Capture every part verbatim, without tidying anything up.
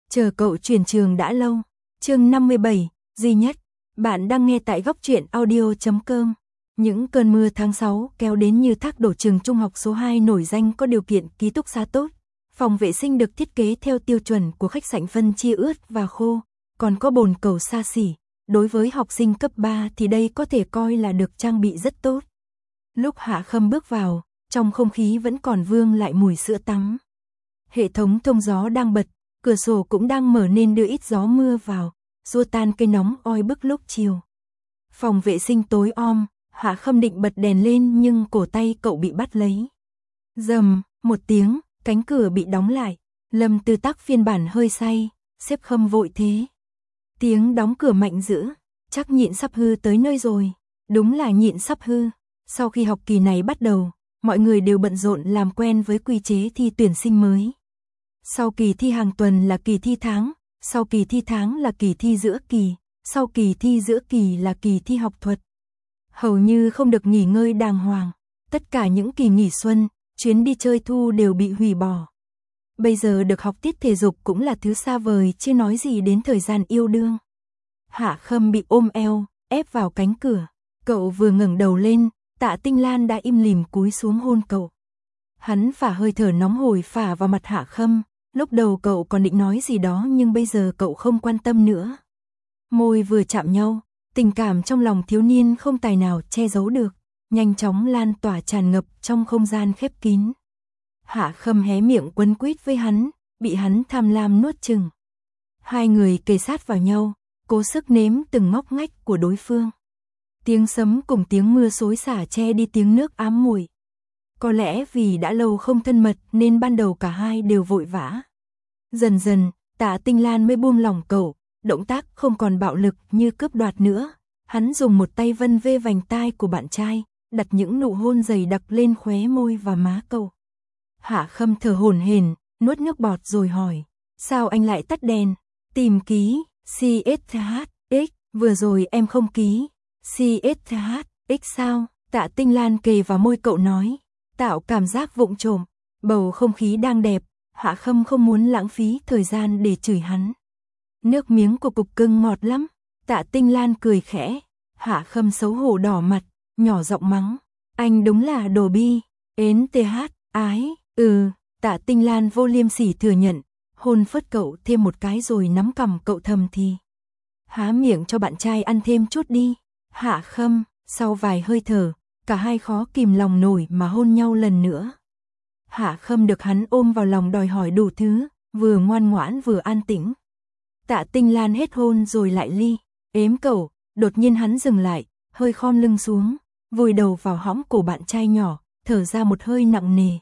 Chờ cậu chuyển trường đã lâu. Chương năm mươi bảy, duy nhất. Bạn đang nghe tại góc truyện audio chấm com. Những cơn mưa tháng sáu kéo đến như thác đổ. Trường trung học số hai nổi danh có điều kiện ký túc xá tốt. Phòng vệ sinh được thiết kế theo tiêu chuẩn của khách sạn, phân chia ướt và khô, còn có bồn cầu xa xỉ. Đối với học sinh cấp ba thì đây có thể coi là được trang bị rất tốt. Lúc Hạ Khâm bước vào, trong không khí vẫn còn vương lại mùi sữa tắm. Hệ thống thông gió đang bật, cửa sổ cũng đang mở nên đưa ít gió mưa vào, xua tan cây nóng oi bức lúc chiều. Phòng vệ sinh tối om, Hạ Khâm định bật đèn lên nhưng cổ tay cậu bị bắt lấy. Rầm, một tiếng, cánh cửa bị đóng lại. Lâm Tư Tắc phiên bản hơi say, xếp Khâm vội thế. Tiếng đóng cửa mạnh dữ, chắc nhịn sắp hư tới nơi rồi. Đúng là nhịn sắp hư. Sau khi học kỳ này bắt đầu, mọi người đều bận rộn làm quen với quy chế thi tuyển sinh mới. Sau kỳ thi hàng tuần là kỳ thi tháng, sau kỳ thi tháng là kỳ thi giữa kỳ, sau kỳ thi giữa kỳ là kỳ thi học thuật. Hầu như không được nghỉ ngơi đàng hoàng, tất cả những kỳ nghỉ xuân, chuyến đi chơi thu đều bị hủy bỏ. Bây giờ được học tiết thể dục cũng là thứ xa vời, chưa nói gì đến thời gian yêu đương. Hạ Khâm bị ôm eo, ép vào cánh cửa. Cậu vừa ngẩng đầu lên, Tạ Tinh Lan đã im lìm cúi xuống hôn cậu. Hắn phả hơi thở nóng hổi phả vào mặt Hạ Khâm. Lúc đầu cậu còn định nói gì đó nhưng bây giờ cậu không quan tâm nữa. Môi vừa chạm nhau, tình cảm trong lòng thiếu niên không tài nào che giấu được, nhanh chóng lan tỏa tràn ngập trong không gian khép kín. Hạ Khâm hé miệng quấn quýt với hắn, bị hắn tham lam nuốt chửng. Hai người kề sát vào nhau, cố sức nếm từng ngóc ngách của đối phương. Tiếng sấm cùng tiếng mưa xối xả che đi tiếng nước ám mùi. Có lẽ vì đã lâu không thân mật nên ban đầu cả hai đều vội vã. Dần dần, Tạ Tinh Lan mới buông lỏng cậu, động tác không còn bạo lực như cướp đoạt nữa. Hắn dùng một tay vân vê vành tai của bạn trai, đặt những nụ hôn dày đặc lên khóe môi và má cậu. Hạ Khâm thở hổn hển, nuốt nước bọt rồi hỏi, sao anh lại tắt đèn? Tìm ký, xê ét hát ích, vừa rồi em không ký. xê ét hát ích sao? Tạ Tinh Lan kề vào môi cậu nói, tạo cảm giác vụng trộm. Bầu không khí đang đẹp, Hạ Khâm không muốn lãng phí thời gian để chửi hắn. Nước miếng của cục cưng ngọt lắm. Tạ Tinh Lan cười khẽ. Hạ Khâm xấu hổ đỏ mặt, nhỏ giọng mắng, anh đúng là đồ bi. Ến tê hát, ái, ừ. Tạ Tinh Lan vô liêm sỉ thừa nhận, hôn phớt cậu thêm một cái rồi nắm cằm cậu thầm thì, há miệng cho bạn trai ăn thêm chút đi. Hạ Khâm, sau vài hơi thở, cả hai khó kìm lòng nổi mà hôn nhau lần nữa. Hạ Khâm được hắn ôm vào lòng đòi hỏi đủ thứ, vừa ngoan ngoãn vừa an tĩnh. Tạ Tinh Lan hết hôn rồi lại ly, ếm cậu, đột nhiên hắn dừng lại, hơi khom lưng xuống, vùi đầu vào hõm cổ bạn trai nhỏ, thở ra một hơi nặng nề.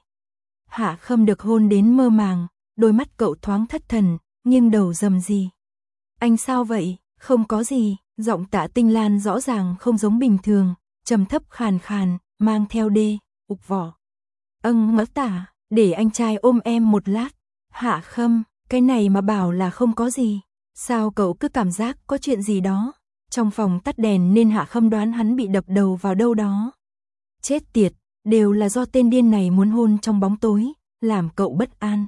Hạ Khâm được hôn đến mơ màng, đôi mắt cậu thoáng thất thần, nghiêng đầu rầm gì. Anh sao vậy? Không có gì. Giọng Tạ Tinh Lan rõ ràng không giống bình thường, trầm thấp khàn khàn, mang theo đê, ục vỏ. Âng mỡ tả, để anh trai ôm em một lát. Hạ Khâm, cái này mà bảo là không có gì. Sao cậu cứ cảm giác có chuyện gì đó? Trong phòng tắt đèn nên Hạ Khâm đoán hắn bị đập đầu vào đâu đó. Chết tiệt, đều là do tên điên này muốn hôn trong bóng tối, làm cậu bất an.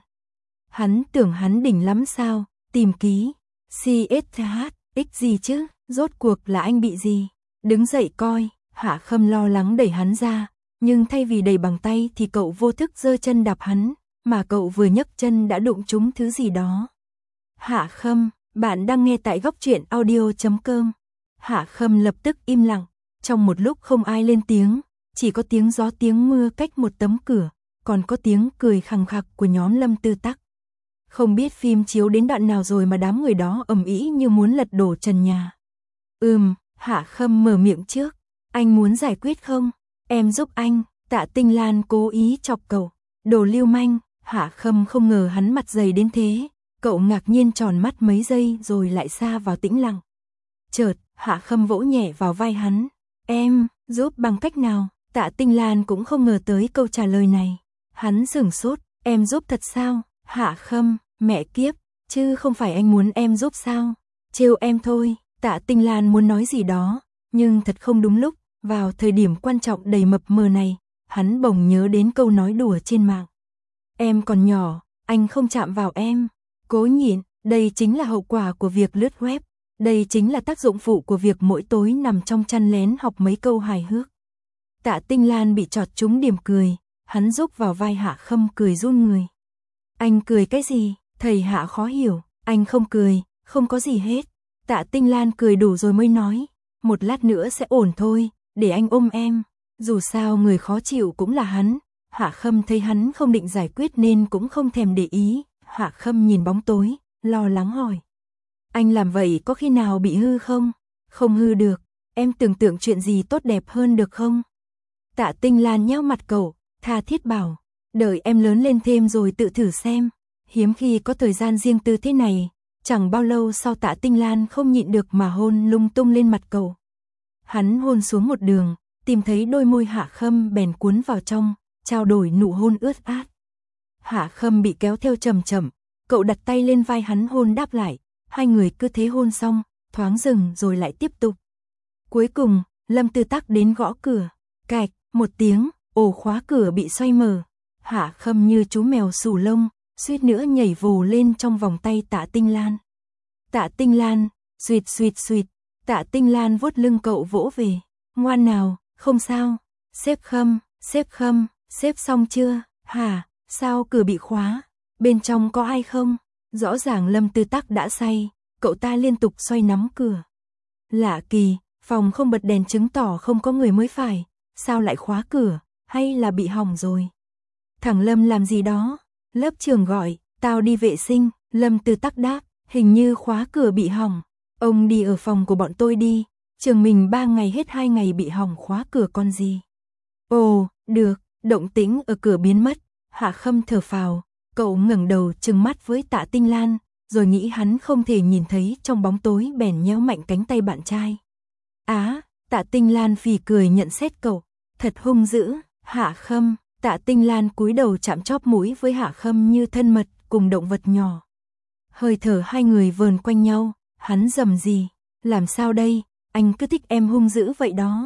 Hắn tưởng hắn đỉnh lắm sao? Tìm ký, xê ét hát ích gì chứ? Rốt cuộc là anh bị gì? Đứng dậy coi. Hạ Khâm lo lắng đẩy hắn ra, nhưng thay vì đẩy bằng tay thì cậu vô thức giơ chân đạp hắn, mà cậu vừa nhấc chân đã đụng trúng thứ gì đó. Hạ Khâm, bạn đang nghe tại góc truyện audio chấm com. Hạ Khâm lập tức im lặng, trong một lúc không ai lên tiếng, chỉ có tiếng gió tiếng mưa cách một tấm cửa, còn có tiếng cười khằng khặc của nhóm Lâm Tư Tắc. Không biết phim chiếu đến đoạn nào rồi mà đám người đó ầm ĩ như muốn lật đổ trần nhà. Ừm, Hạ Khâm mở miệng trước, anh muốn giải quyết không? Em giúp anh. Tạ Tinh Lan cố ý chọc cậu. Đồ lưu manh. Hạ Khâm không ngờ hắn mặt dày đến thế, cậu ngạc nhiên tròn mắt mấy giây rồi lại sa vào tĩnh lặng. Chợt, Hạ Khâm vỗ nhẹ vào vai hắn. Em, giúp bằng cách nào? Tạ Tinh Lan cũng không ngờ tới câu trả lời này. Hắn sửng sốt, em giúp thật sao? Hạ Khâm, mẹ kiếp, chứ không phải anh muốn em giúp sao? Trêu em thôi. Tạ Tinh Lan muốn nói gì đó, nhưng thật không đúng lúc, vào thời điểm quan trọng đầy mập mờ này, hắn bỗng nhớ đến câu nói đùa trên mạng. Em còn nhỏ, anh không chạm vào em. Cố nhịn, Đây chính là hậu quả của việc lướt web. Đây chính là tác dụng phụ của việc mỗi tối nằm trong chăn lén học mấy câu hài hước. Tạ Tinh Lan bị chọt trúng điểm cười, hắn rúc vào vai Hạ Khâm cười run người. Anh cười cái gì? Thầy Hạ khó hiểu, anh không cười, không có gì hết. Tạ Tinh Lan cười đủ rồi mới nói, một lát nữa sẽ ổn thôi, để anh ôm em. Dù sao người khó chịu cũng là hắn. Hạ Khâm thấy hắn không định giải quyết nên cũng không thèm để ý. Hạ Khâm nhìn bóng tối, lo lắng hỏi. Anh làm vậy có khi nào bị hư không? Không hư được, em tưởng tượng chuyện gì tốt đẹp hơn được không? Tạ Tinh Lan nheo mặt cậu, tha thiết bảo, đợi em lớn lên thêm rồi tự thử xem. Hiếm khi có thời gian riêng tư thế này. Chẳng bao lâu sau Tạ Tinh Lan không nhịn được mà hôn lung tung lên mặt cậu. Hắn hôn xuống một đường, tìm thấy đôi môi Hạ Khâm bèn cuốn vào trong, trao đổi nụ hôn ướt át. Hạ Khâm bị kéo theo chậm chậm, cậu đặt tay lên vai hắn hôn đáp lại, hai người cứ thế hôn xong, thoáng dừng rồi lại tiếp tục. Cuối cùng, Lâm Tư Tắc đến gõ cửa, cạch, một tiếng, ổ khóa cửa bị xoay mở. Hạ Khâm như chú mèo sù lông, suýt nữa nhảy vồ lên trong vòng tay Tạ Tinh Lan. Tạ Tinh Lan, suýt suýt suýt, Tạ Tinh Lan vuốt lưng cậu vỗ về, ngoan nào, không sao, xếp Khâm, xếp Khâm, xếp xong chưa, hả, sao cửa bị khóa, bên trong có ai không? Rõ ràng Lâm Tư Tắc đã say, cậu ta liên tục xoay nắm cửa. Lạ kỳ, phòng không bật đèn chứng tỏ không có người mới phải, sao lại khóa cửa, hay là bị hỏng rồi? Thằng Lâm làm gì đó? Lớp trưởng gọi, tao đi vệ sinh. Lâm Tư Tắc đáp, hình như khóa cửa bị hỏng. Ông đi ở phòng của bọn tôi đi. Trường mình ba ngày hết hai ngày bị hỏng khóa cửa con gì. Ồ, được, động tĩnh ở cửa biến mất. Hạ Khâm thở phào, cậu ngẩng đầu trừng mắt với Tạ Tinh Lan, rồi nghĩ hắn không thể nhìn thấy trong bóng tối bèn nhéo mạnh cánh tay bạn trai. Á, Tạ Tinh Lan phì cười nhận xét cậu, thật hung dữ. Hạ Khâm, Tạ Tinh Lan cúi đầu chạm chóp mũi với Hạ Khâm như thân mật cùng động vật nhỏ. Hơi thở hai người vờn quanh nhau, hắn rầm gì, làm sao đây, anh cứ thích em hung dữ vậy đó.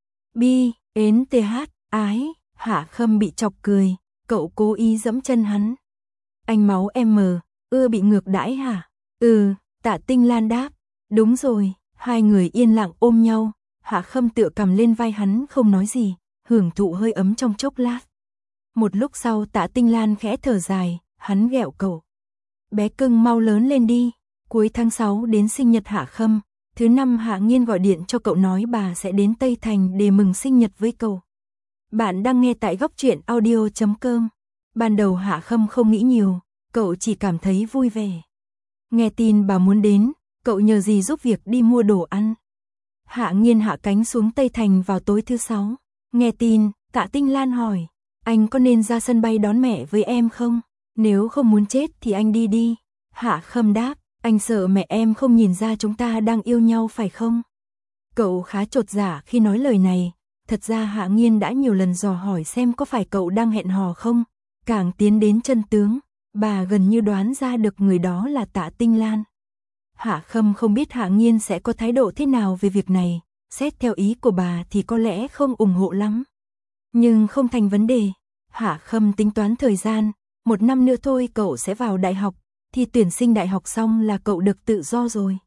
Bi, ến th, ái, Hạ Khâm bị chọc cười, cậu cố ý giẫm chân hắn. Anh máu em mờ, ưa bị ngược đãi hả? Ừ, Tạ Tinh Lan đáp, đúng rồi, hai người yên lặng ôm nhau, Hạ Khâm tựa cằm lên vai hắn không nói gì, hưởng thụ hơi ấm trong chốc lát. Một lúc sau Tạ Tinh Lan khẽ thở dài, hắn ghẹo cậu. Bé cưng mau lớn lên đi, cuối tháng sáu đến sinh nhật Hạ Khâm, thứ năm Hạ Nghiên gọi điện cho cậu nói bà sẽ đến Tây Thành để mừng sinh nhật với cậu. Bạn đang nghe tại góc truyện audio chấm com. Ban đầu Hạ Khâm không nghĩ nhiều, cậu chỉ cảm thấy vui vẻ. Nghe tin bà muốn đến, cậu nhờ dì giúp việc đi mua đồ ăn. Hạ Nghiên hạ cánh xuống Tây Thành vào tối thứ sáu. Nghe tin, Tạ Tinh Lan hỏi, anh có nên ra sân bay đón mẹ với em không? Nếu không muốn chết thì anh đi đi. Hạ Khâm đáp, anh sợ mẹ em không nhìn ra chúng ta đang yêu nhau phải không? Cậu khá chột dạ khi nói lời này. Thật ra Hạ Nghiên đã nhiều lần dò hỏi xem có phải cậu đang hẹn hò không. Càng tiến đến chân tướng, bà gần như đoán ra được người đó là Tạ Tinh Lan. Hạ Khâm không biết Hạ Nghiên sẽ có thái độ thế nào về việc này. Xét theo ý của bà thì có lẽ không ủng hộ lắm. Nhưng không thành vấn đề. Hạ Khâm tính toán thời gian, một năm nữa thôi cậu sẽ vào đại học, thì tuyển sinh đại học xong là cậu được tự do rồi.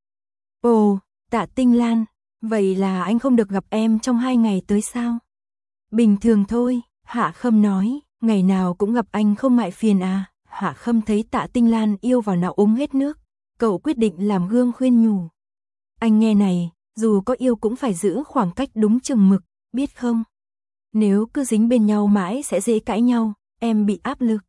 Ồ, Tạ Tinh Lan, vậy là anh không được gặp em trong hai ngày tới sao? Bình thường thôi, Hạ Khâm nói, ngày nào cũng gặp anh không ngại phiền à? Hạ Khâm thấy Tạ Tinh Lan yêu vào nào uống hết nước, cậu quyết định làm gương khuyên nhủ. Anh nghe này, dù có yêu cũng phải giữ khoảng cách đúng chừng mực, biết không? Nếu cứ dính bên nhau mãi sẽ dễ cãi nhau, em bị áp lực.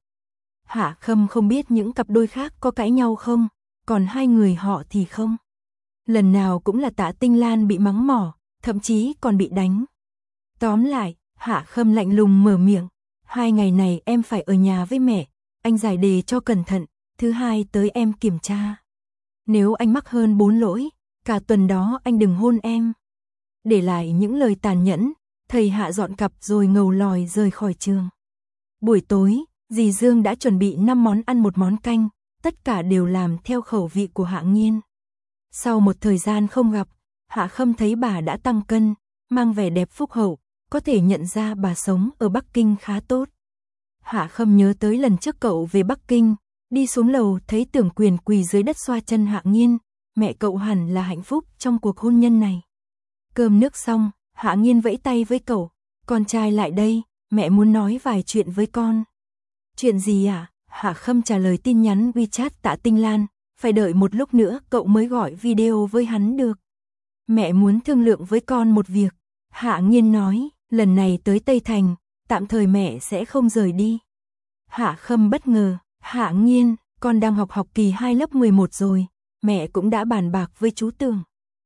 Hạ Khâm không biết những cặp đôi khác có cãi nhau không, còn hai người họ thì không. Lần nào cũng là Tạ Tinh Lan bị mắng mỏ, thậm chí còn bị đánh. Tóm lại, Hạ Khâm lạnh lùng mở miệng, hai ngày này em phải ở nhà với mẹ, anh giải đề cho cẩn thận, thứ hai tới em kiểm tra. Nếu anh mắc hơn bốn lỗi, cả tuần đó anh đừng hôn em. Để lại những lời tàn nhẫn, thầy Hạ dọn cặp rồi ngầu lòi rời khỏi trường. Buổi tối, dì Dương đã chuẩn bị năm món ăn một món canh, tất cả đều làm theo khẩu vị của Hạ Nghiên. Sau một thời gian không gặp, Hạ Khâm thấy bà đã tăng cân, mang vẻ đẹp phúc hậu, có thể nhận ra bà sống ở Bắc Kinh khá tốt. Hạ Khâm nhớ tới lần trước cậu về Bắc Kinh, Đi xuống lầu thấy Tưởng Quyền quỳ dưới đất xoa chân Hạ Nghiên, mẹ cậu hẳn là hạnh phúc trong cuộc hôn nhân này. Cơm nước xong, Hạ Nghiên vẫy tay với cậu, con trai lại đây, mẹ muốn nói vài chuyện với con. Chuyện gì ạ? À? Hạ Khâm trả lời tin nhắn WeChat Tạ Tinh Lan, phải đợi một lúc nữa cậu mới gọi video với hắn được. Mẹ muốn thương lượng với con một việc. Hạ Nghiên nói, lần này tới Tây Thành, tạm thời mẹ sẽ không rời đi. Hạ Khâm bất ngờ, Hạ Nghiên, con đang học học kỳ hai lớp mười một rồi, mẹ cũng đã bàn bạc với chú Tưởng.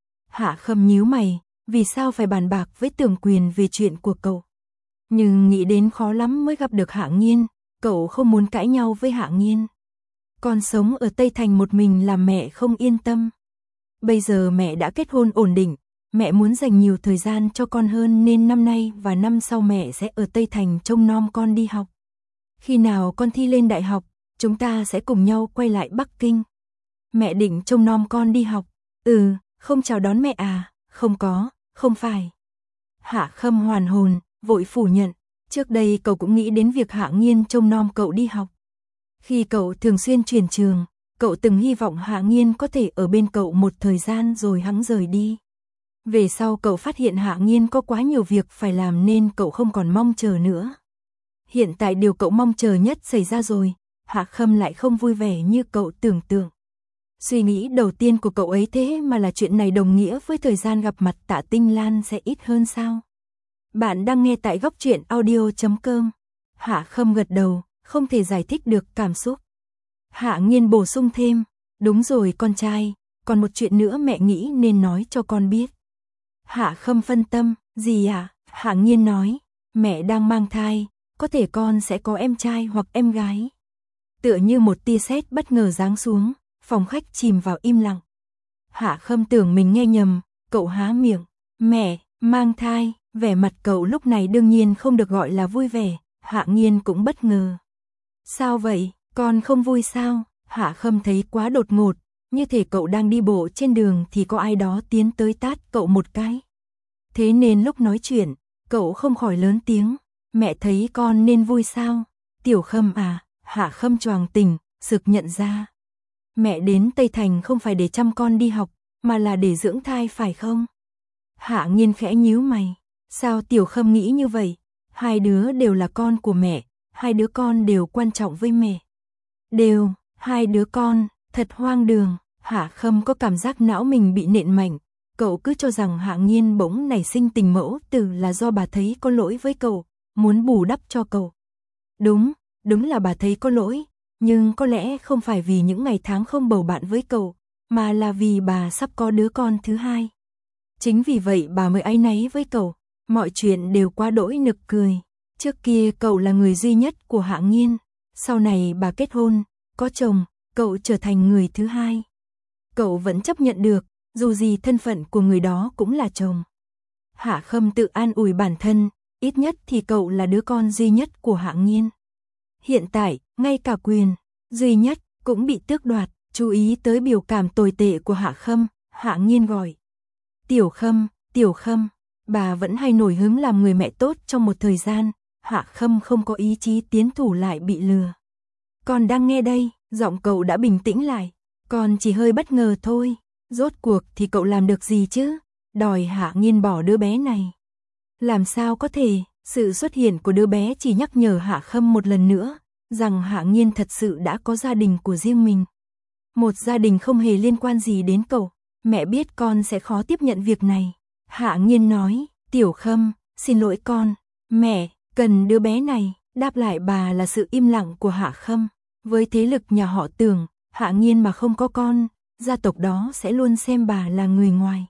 Hạ Khâm nhíu mày, vì sao phải bàn bạc với Tưởng Quyền về chuyện của cậu? Nhưng nghĩ đến khó lắm mới gặp được Hạ Nghiên, cậu không muốn cãi nhau với Hạ Nghiên. Con sống ở Tây Thành một mình làm mẹ không yên tâm. Bây giờ mẹ đã kết hôn ổn định, mẹ muốn dành nhiều thời gian cho con hơn nên năm nay và năm sau mẹ sẽ ở Tây Thành trông nom con đi học. Khi nào con thi lên đại học, chúng ta sẽ cùng nhau quay lại Bắc Kinh. Mẹ định trông nom con đi học. Ừ, không chào đón mẹ à? Không có, không phải. Hạ Khâm hoàn hồn, vội phủ nhận. Trước đây cậu cũng nghĩ đến việc Hạ Nghiên trông nom cậu đi học. Khi cậu thường xuyên chuyển trường, cậu từng hy vọng Hạ Nghiên có thể ở bên cậu một thời gian rồi hắn rời đi. Về sau cậu phát hiện Hạ Nghiên có quá nhiều việc phải làm nên cậu không còn mong chờ nữa. Hiện tại điều cậu mong chờ nhất xảy ra rồi, Hạ Khâm lại không vui vẻ như cậu tưởng tượng. Suy nghĩ đầu tiên của cậu ấy thế mà là chuyện này đồng nghĩa với thời gian gặp mặt Tạ Tinh Lan sẽ ít hơn sao? Bạn đang nghe tại góc truyện audio chấm com. Hạ Khâm gật đầu, không thể giải thích được cảm xúc. Hạ Nghiên bổ sung thêm, đúng rồi con trai, còn một chuyện nữa mẹ nghĩ nên nói cho con biết. Hạ Khâm phân tâm, gì à? Hạ Nghiên nói, mẹ đang mang thai, có thể con sẽ có em trai hoặc em gái. Tựa như một tia sét bất ngờ giáng xuống, phòng khách chìm vào im lặng. Hạ Khâm tưởng mình nghe nhầm, cậu há miệng, mẹ, mang thai, vẻ mặt cậu lúc này đương nhiên không được gọi là vui vẻ, Hạ Nghiên cũng bất ngờ. Sao vậy, con không vui sao? Hạ Khâm thấy quá đột ngột, như thể cậu đang đi bộ trên đường thì có ai đó tiến tới tát cậu một cái. Thế nên lúc nói chuyện, cậu không khỏi lớn tiếng, mẹ thấy con nên vui sao? Tiểu Khâm à? Hạ Khâm choàng tỉnh, sực nhận ra. Mẹ đến Tây Thành không phải để chăm con đi học, mà là để dưỡng thai phải không? Hạ Nghiên khẽ nhíu mày, sao Tiểu Khâm nghĩ như vậy? Hai đứa đều là con của mẹ, hai đứa con đều quan trọng với mẹ. Đều, hai đứa con, thật hoang đường. Hạ Khâm có cảm giác não mình bị nện mạnh, cậu cứ cho rằng Hạ Nghiên bỗng nảy sinh tình mẫu tử là do bà thấy có lỗi với cậu, muốn bù đắp cho cậu. Đúng, đúng là bà thấy có lỗi, nhưng có lẽ không phải vì những ngày tháng không bầu bạn với cậu, mà là vì bà sắp có đứa con thứ hai. Chính vì vậy bà mới áy náy với cậu, mọi chuyện đều quá đỗi nực cười. Trước kia cậu là người duy nhất của Hạ Nghiên, sau này bà kết hôn, có chồng, cậu trở thành người thứ hai. Cậu vẫn chấp nhận được, dù gì thân phận của người đó cũng là chồng. Hạ Khâm tự an ủi bản thân, ít nhất thì cậu là đứa con duy nhất của Hạ Nghiên. Hiện tại, ngay cả quyền duy nhất cũng bị tước đoạt. Chú ý tới biểu cảm tồi tệ của Hạ Khâm, Hạ Nghiên gọi. Tiểu Khâm, Tiểu Khâm, bà vẫn hay nổi hứng làm người mẹ tốt trong một thời gian, Hạ Khâm không có ý chí tiến thủ lại bị lừa. Con đang nghe đây, giọng cậu đã bình tĩnh lại, con chỉ hơi bất ngờ thôi, rốt cuộc thì cậu làm được gì chứ, đòi Hạ Nghiên bỏ đứa bé này. Làm sao có thể, sự xuất hiện của đứa bé chỉ nhắc nhở Hạ Khâm một lần nữa, rằng Hạ Nghiên thật sự đã có gia đình của riêng mình. Một gia đình không hề liên quan gì đến cậu, mẹ biết con sẽ khó tiếp nhận việc này. Hạ Nghiên nói, Tiểu Khâm, xin lỗi con, mẹ, cần đứa bé này, đáp lại bà là sự im lặng của Hạ Khâm. Với thế lực nhà họ Tưởng, Hạ Nghiên mà không có con, gia tộc đó sẽ luôn xem bà là người ngoài.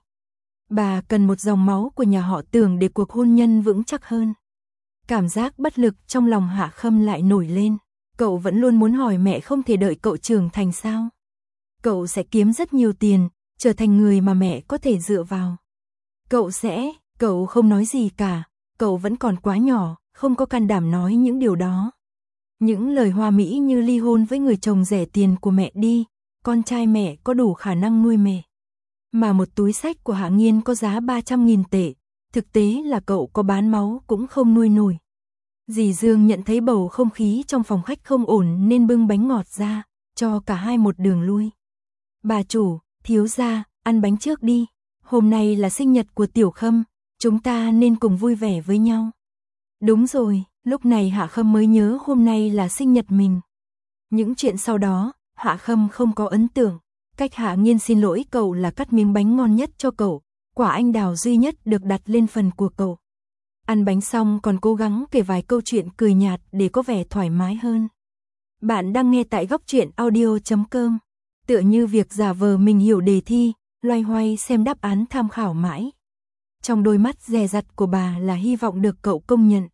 Bà cần một dòng máu của nhà họ Tưởng để cuộc hôn nhân vững chắc hơn. Cảm giác bất lực trong lòng Hạ Khâm lại nổi lên, cậu vẫn luôn muốn hỏi mẹ không thể đợi cậu trưởng thành sao? Cậu sẽ kiếm rất nhiều tiền, trở thành người mà mẹ có thể dựa vào. Cậu sẽ, cậu không nói gì cả, cậu vẫn còn quá nhỏ, không có can đảm nói những điều đó. Những lời hoa mỹ như ly hôn với người chồng rẻ tiền của mẹ đi, con trai mẹ có đủ khả năng nuôi mẹ. Mà một túi xách của Hạ Nghiên có giá ba trăm nghìn tệ, thực tế là cậu có bán máu cũng không nuôi nổi. Dì Dương nhận thấy bầu không khí trong phòng khách không ổn nên bưng bánh ngọt ra, cho cả hai một đường lui. Bà chủ, thiếu gia, ăn bánh trước đi, hôm nay là sinh nhật của Tiểu Khâm, chúng ta nên cùng vui vẻ với nhau. Đúng rồi, lúc này Hạ Khâm mới nhớ hôm nay là sinh nhật mình. Những chuyện sau đó, Hạ Khâm không có ấn tượng. Cách Hạ Nghiên xin lỗi cậu là cắt miếng bánh ngon nhất cho cậu, quả anh đào duy nhất được đặt lên phần của cậu. Ăn bánh xong còn cố gắng kể vài câu chuyện cười nhạt để có vẻ thoải mái hơn. Bạn đang nghe tại góc truyện audio chấm com. Tựa như việc giả vờ mình hiểu đề thi, loay hoay xem đáp án tham khảo mãi. Trong đôi mắt dè dặt của bà là hy vọng được cậu công nhận.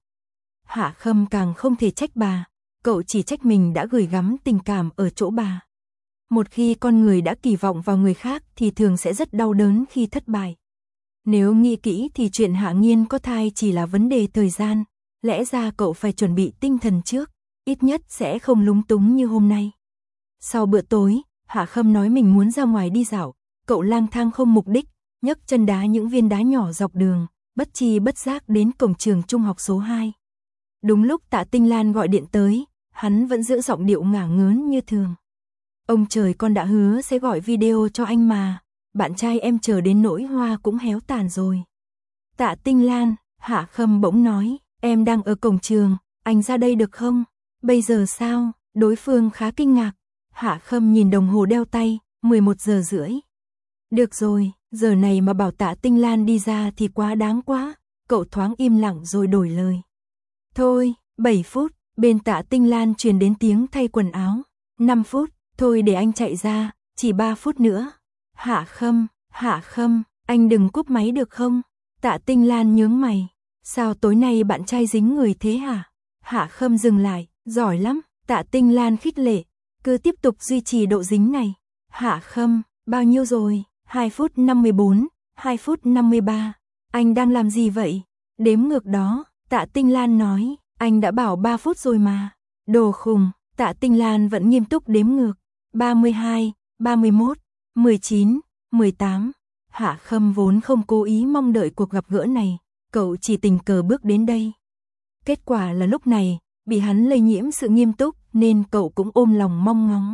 Hạ Khâm càng không thể trách bà, cậu chỉ trách mình đã gửi gắm tình cảm ở chỗ bà. Một khi con người đã kỳ vọng vào người khác thì thường sẽ rất đau đớn khi thất bại. Nếu nghĩ kỹ thì chuyện Hạ Nghiên có thai chỉ là vấn đề thời gian, lẽ ra cậu phải chuẩn bị tinh thần trước, ít nhất sẽ không lúng túng như hôm nay. Sau bữa tối, Hạ Khâm nói mình muốn ra ngoài đi dạo, cậu lang thang không mục đích, nhấc chân đá những viên đá nhỏ dọc đường, bất chi bất giác đến cổng trường trung học số hai. Đúng lúc Tạ Tinh Lan gọi điện tới, hắn vẫn giữ giọng điệu ngả ngớn như thường. Ông trời, con đã hứa sẽ gọi video cho anh mà, bạn trai em chờ đến nỗi hoa cũng héo tàn rồi. Tạ Tinh Lan, Hạ Khâm bỗng nói, em đang ở cổng trường, anh ra đây được không? Bây giờ sao? Đối phương khá kinh ngạc. Hạ Khâm nhìn đồng hồ đeo tay, mười một giờ rưỡi. Được rồi, giờ này mà bảo Tạ Tinh Lan đi ra thì quá đáng quá. Cậu thoáng im lặng rồi đổi lời. Thôi, bảy phút, bên Tạ Tinh Lan truyền đến tiếng thay quần áo. năm phút, thôi để anh chạy ra, chỉ ba phút nữa. Hạ Khâm, Hạ Khâm, anh đừng cúp máy được không? Tạ Tinh Lan nhướng mày. Sao tối nay bạn trai dính người thế hả? Hạ Khâm dừng lại, giỏi lắm. Tạ Tinh Lan khích lệ, cứ tiếp tục duy trì độ dính này. Hạ Khâm, bao nhiêu rồi? hai phút năm mươi bốn, hai phút năm mươi ba. Anh đang làm gì vậy? Đếm ngược đó. Tạ Tinh Lan nói, anh đã bảo ba phút rồi mà. Đồ khùng. Tạ Tinh Lan vẫn nghiêm túc đếm ngược. ba mươi hai, ba mươi mốt, mười chín, mười tám. Hạ Khâm vốn không cố ý mong đợi cuộc gặp gỡ này, cậu chỉ tình cờ bước đến đây. Kết quả là lúc này, bị hắn lây nhiễm sự nghiêm túc nên cậu cũng ôm lòng mong ngóng.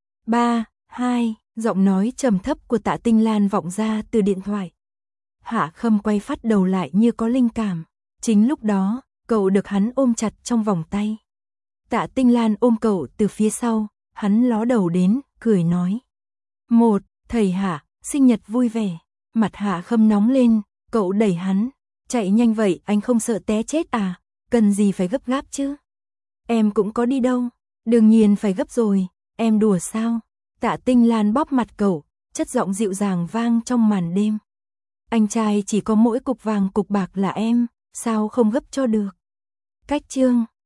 ba, hai, giọng nói trầm thấp của Tạ Tinh Lan vọng ra từ điện thoại. Hạ Khâm quay phát đầu lại như có linh cảm. Chính lúc đó, cậu được hắn ôm chặt trong vòng tay. Tạ Tinh Lan ôm cậu từ phía sau, hắn ló đầu đến, cười nói. Một, thầy Hạ, sinh nhật vui vẻ. Mặt Hạ Khâm nóng lên, cậu đẩy hắn. Chạy nhanh vậy, anh không sợ té chết à? Cần gì phải gấp gáp chứ? Em cũng có đi đâu. Đương nhiên phải gấp rồi, em đùa sao? Tạ Tinh Lan bóp mặt cậu, chất giọng dịu dàng vang trong màn đêm. Anh trai chỉ có mỗi cục vàng cục bạc là em, sao không gấp cho được? Cách chương